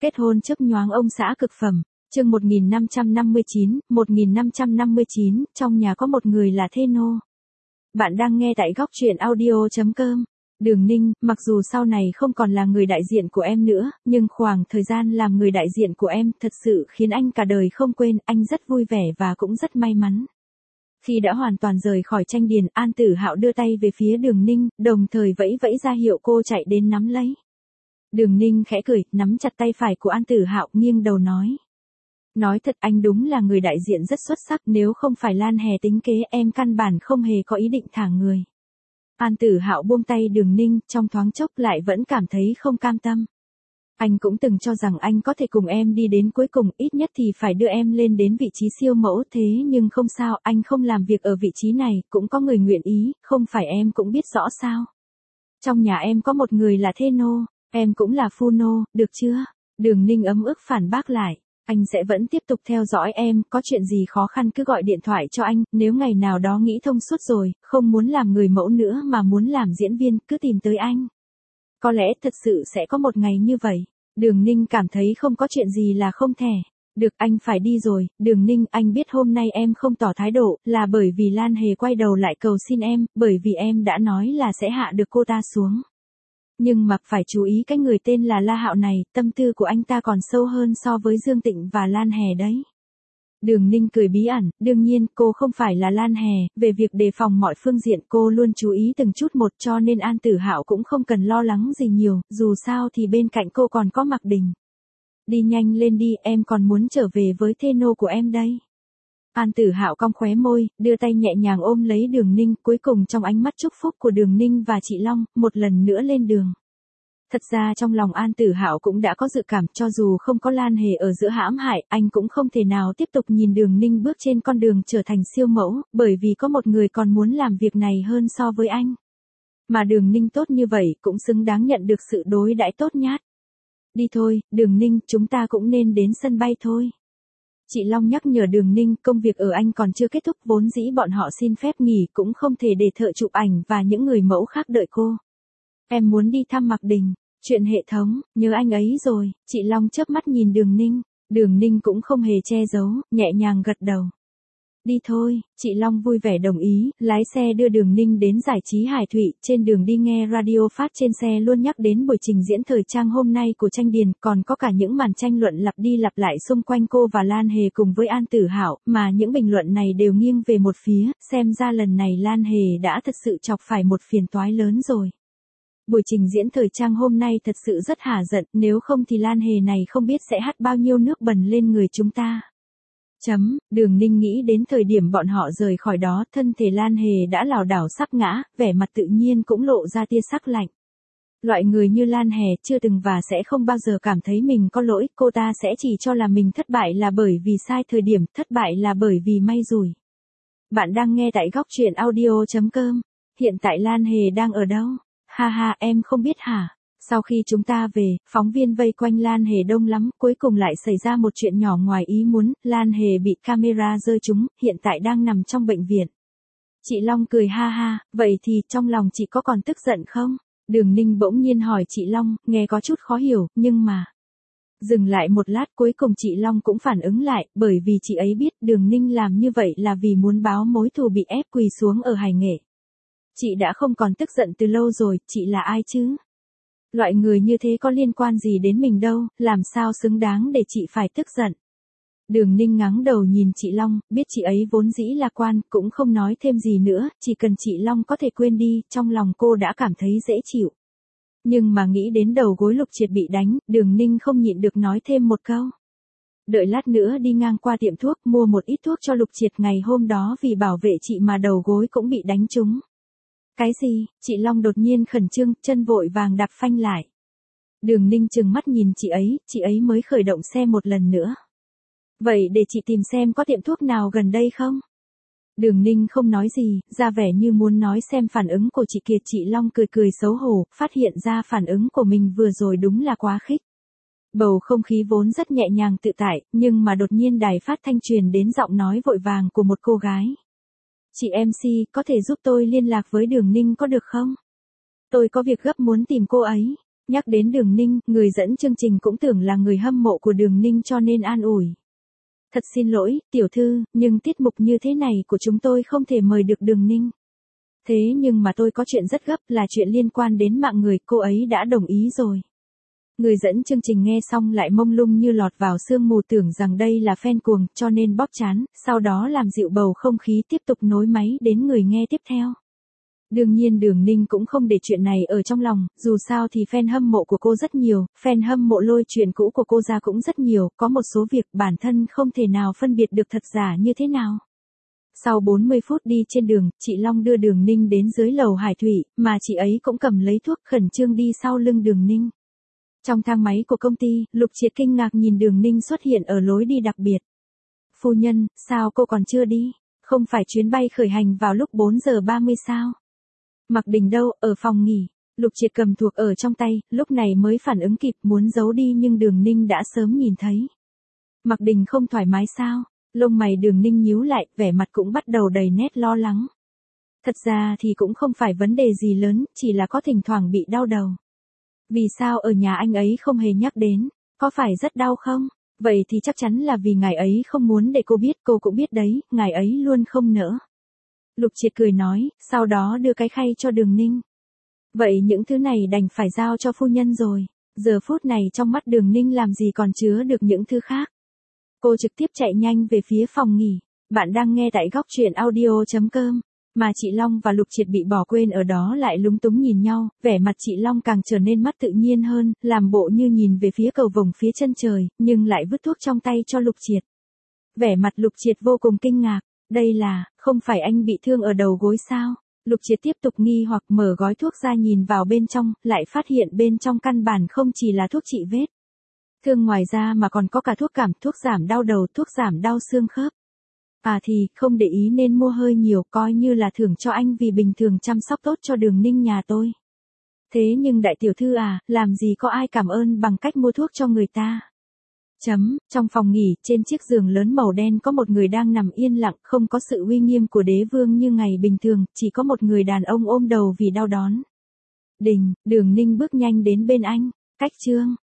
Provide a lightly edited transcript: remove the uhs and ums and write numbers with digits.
Kết hôn chớp nhoáng ông xã cực phẩm, chương 1559, trong nhà có một người là thê nô. Bạn đang nghe tại góc truyện audio.com. Đường Ninh, mặc dù sau này không còn là người đại diện của em nữa, nhưng khoảng thời gian làm người đại diện của em thật sự khiến anh cả đời không quên, anh rất vui vẻ và cũng rất may mắn. Khi đã hoàn toàn rời khỏi Tranh Điền, An Tử Hạo đưa tay về phía Đường Ninh, đồng thời vẫy vẫy ra hiệu cô chạy đến nắm lấy. Đường Ninh khẽ cười, nắm chặt tay phải của An Tử Hạo, nghiêng đầu nói. Nói thật, anh đúng là người đại diện rất xuất sắc, nếu không phải Lan Hè tính kế em căn bản không hề có ý định thả người. An Tử Hạo buông tay Đường Ninh, trong thoáng chốc lại vẫn cảm thấy không cam tâm. Anh cũng từng cho rằng anh có thể cùng em đi đến cuối cùng, ít nhất thì phải đưa em lên đến vị trí siêu mẫu, thế nhưng không sao, anh không làm việc ở vị trí này, cũng có người nguyện ý, không phải em cũng biết rõ sao. Trong nhà em có một người là thê nô, em cũng là phu nô, được chưa? Đường Ninh ấm ức phản bác lại. Anh sẽ vẫn tiếp tục theo dõi em, có chuyện gì khó khăn cứ gọi điện thoại cho anh, nếu ngày nào đó nghĩ thông suốt rồi, không muốn làm người mẫu nữa mà muốn làm diễn viên, cứ tìm tới anh. Có lẽ thật sự sẽ có một ngày như vậy. Đường Ninh cảm thấy không có chuyện gì là không thể. Được, anh phải đi rồi. Đường Ninh, anh biết hôm nay em không tỏ thái độ, là bởi vì Lan Hề quay đầu lại cầu xin em, bởi vì em đã nói là sẽ hạ được cô ta xuống. Nhưng mà phải chú ý cái người tên là La Hạo này, tâm tư của anh ta còn sâu hơn so với Dương Tịnh và Lan Hề đấy. Đường Ninh cười bí ẩn, đương nhiên cô không phải là Lan Hề, về việc đề phòng mọi phương diện cô luôn chú ý từng chút một, cho nên An Tử Hạo cũng không cần lo lắng gì nhiều, dù sao thì bên cạnh cô còn có Mạc Đình. Đi nhanh lên đi, em còn muốn trở về với thê nô của em đây. An Tử Hạo cong khóe môi, đưa tay nhẹ nhàng ôm lấy Đường Ninh, cuối cùng trong ánh mắt chúc phúc của Đường Ninh và chị Long, một lần nữa lên đường. Thật ra trong lòng An Tử Hạo cũng đã có dự cảm, cho dù không có Lan Hề ở giữa hãm hại, anh cũng không thể nào tiếp tục nhìn Đường Ninh bước trên con đường trở thành siêu mẫu, bởi vì có một người còn muốn làm việc này hơn so với anh. Mà Đường Ninh tốt như vậy cũng xứng đáng nhận được sự đối đãi tốt nhát. Đi thôi, Đường Ninh, chúng ta cũng nên đến sân bay thôi. Chị Long nhắc nhở Đường Ninh, công việc ở anh còn chưa kết thúc, vốn dĩ bọn họ xin phép nghỉ cũng không thể để thợ chụp ảnh và những người mẫu khác đợi cô. Em muốn đi thăm Mạc Đình, chuyện hệ thống, nhớ anh ấy rồi. Chị Long chớp mắt nhìn Đường Ninh cũng không hề che giấu, nhẹ nhàng gật đầu. Đi thôi, chị Long vui vẻ đồng ý, lái xe đưa Đường Ninh đến giải trí Hải Thụy, trên đường đi nghe radio phát trên xe luôn nhắc đến buổi trình diễn thời trang hôm nay của Tranh Điền, còn có cả những màn tranh luận lặp đi lặp lại xung quanh cô và Lan Hề cùng với An Tử Hạo, mà những bình luận này đều nghiêng về một phía, xem ra lần này Lan Hề đã thật sự chọc phải một phiền toái lớn rồi. Buổi trình diễn thời trang hôm nay thật sự rất hả giận, nếu không thì Lan Hề này không biết sẽ hắt bao nhiêu nước bẩn lên người chúng ta. Đường Ninh nghĩ đến thời điểm bọn họ rời khỏi đó, thân thể Lan Hề đã lảo đảo sắp ngã, vẻ mặt tự nhiên cũng lộ ra tia sắc lạnh. Loại người như Lan Hề chưa từng và sẽ không bao giờ cảm thấy mình có lỗi, cô ta sẽ chỉ cho là mình thất bại là bởi vì sai thời điểm, thất bại là bởi vì may rủi. Bạn đang nghe tại góc truyện audio.com. Hiện tại Lan Hề đang ở đâu? Ha ha, em không biết hả? Sau khi chúng ta về, phóng viên vây quanh Lan Hề đông lắm, cuối cùng lại xảy ra một chuyện nhỏ ngoài ý muốn, Lan Hề bị camera rơi trúng, hiện tại đang nằm trong bệnh viện. Chị Long cười ha ha, vậy thì trong lòng chị có còn tức giận không? Đường Ninh bỗng nhiên hỏi chị Long, nghe có chút khó hiểu, nhưng mà... Dừng lại một lát, cuối cùng chị Long cũng phản ứng lại, bởi vì chị ấy biết Đường Ninh làm như vậy là vì muốn báo mối thù bị ép quỳ xuống ở Hải Nghệ. Chị đã không còn tức giận từ lâu rồi, chị là ai chứ? Loại người như thế có liên quan gì đến mình đâu, làm sao xứng đáng để chị phải tức giận. Đường Ninh ngáng đầu nhìn chị Long, biết chị ấy vốn dĩ lạc quan, cũng không nói thêm gì nữa, chỉ cần chị Long có thể quên đi, trong lòng cô đã cảm thấy dễ chịu. Nhưng mà nghĩ đến đầu gối Lục Triệt bị đánh, Đường Ninh không nhịn được nói thêm một câu. Đợi lát nữa đi ngang qua tiệm thuốc mua một ít thuốc cho Lục Triệt, ngày hôm đó vì bảo vệ chị mà đầu gối cũng bị đánh trúng. Cái gì? Chị Long đột nhiên khẩn trương, chân vội vàng đạp phanh lại. Đường Ninh trừng mắt nhìn chị ấy mới khởi động xe một lần nữa. Vậy để chị tìm xem có tiệm thuốc nào gần đây không? Đường Ninh không nói gì, ra vẻ như muốn nói xem phản ứng của chị Kiệt. Chị Long cười cười xấu hổ, phát hiện ra phản ứng của mình vừa rồi đúng là quá khích. Bầu không khí vốn rất nhẹ nhàng tự tại, nhưng mà đột nhiên đài phát thanh truyền đến giọng nói vội vàng của một cô gái. Chị MC, có thể giúp tôi liên lạc với Đường Ninh có được không? Tôi có việc gấp muốn tìm cô ấy. Nhắc đến Đường Ninh, người dẫn chương trình cũng tưởng là người hâm mộ của Đường Ninh cho nên an ủi. Thật xin lỗi, tiểu thư, nhưng tiết mục như thế này của chúng tôi không thể mời được Đường Ninh. Thế nhưng mà tôi có chuyện rất gấp, là chuyện liên quan đến mạng người, cô ấy đã đồng ý rồi. Người dẫn chương trình nghe xong lại mông lung như lọt vào sương mù, tưởng rằng đây là fan cuồng, cho nên bóp trán, sau đó làm dịu bầu không khí, tiếp tục nối máy đến người nghe tiếp theo. Đương nhiên Đường Ninh cũng không để chuyện này ở trong lòng, dù sao thì fan hâm mộ của cô rất nhiều, fan hâm mộ lôi chuyện cũ của cô ra cũng rất nhiều, có một số việc bản thân không thể nào phân biệt được thật giả như thế nào. Sau 40 phút đi trên đường, chị Long đưa Đường Ninh đến dưới lầu Hải Thủy, mà chị ấy cũng cầm lấy thuốc khẩn trương đi sau lưng Đường Ninh. Trong thang máy của công ty, Lục Triệt kinh ngạc nhìn Đường Ninh xuất hiện ở lối đi đặc biệt. Phu nhân, sao cô còn chưa đi? Không phải chuyến bay khởi hành vào lúc 4 giờ 30 sao? Mặc Đình đâu, ở phòng nghỉ. Lục Triệt cầm thuộc ở trong tay, lúc này mới phản ứng kịp muốn giấu đi nhưng Đường Ninh đã sớm nhìn thấy. Mặc Đình không thoải mái sao? Lông mày Đường Ninh nhíu lại, vẻ mặt cũng bắt đầu đầy nét lo lắng. Thật ra thì cũng không phải vấn đề gì lớn, chỉ là có thỉnh thoảng bị đau đầu. Vì sao ở nhà anh ấy không hề nhắc đến, có phải rất đau không? Vậy thì chắc chắn là vì ngài ấy không muốn để cô biết, cô cũng biết đấy, ngài ấy luôn không nỡ. Lục Triệt cười nói, sau đó đưa cái khay cho Đường Ninh. Vậy những thứ này đành phải giao cho phu nhân rồi. Giờ phút này trong mắt Đường Ninh làm gì còn chứa được những thứ khác. Cô trực tiếp chạy nhanh về phía phòng nghỉ. Bạn đang nghe tại góc truyện audio.com. Mà chị Long và Lục Triệt bị bỏ quên ở đó lại lúng túng nhìn nhau, vẻ mặt chị Long càng trở nên mất tự nhiên hơn, làm bộ như nhìn về phía cầu vồng phía chân trời, nhưng lại vứt thuốc trong tay cho Lục Triệt. Vẻ mặt Lục Triệt vô cùng kinh ngạc, đây là, không phải anh bị thương ở đầu gối sao? Lục Triệt tiếp tục nghi hoặc mở gói thuốc ra nhìn vào bên trong, lại phát hiện bên trong căn bản không chỉ là thuốc trị vết thương, ngoài ra mà còn có cả thuốc cảm, thuốc giảm đau đầu, thuốc giảm đau xương khớp. À thì, không để ý nên mua hơi nhiều, coi như là thưởng cho anh vì bình thường chăm sóc tốt cho Đường Ninh nhà tôi. Thế nhưng đại tiểu thư à, làm gì có ai cảm ơn bằng cách mua thuốc cho người ta. Trong phòng nghỉ, trên chiếc giường lớn màu đen có một người đang nằm yên lặng, không có sự uy nghiêm của đế vương như ngày bình thường, chỉ có một người đàn ông ôm đầu vì đau đớn. Đường Ninh bước nhanh đến bên anh, cách Trương,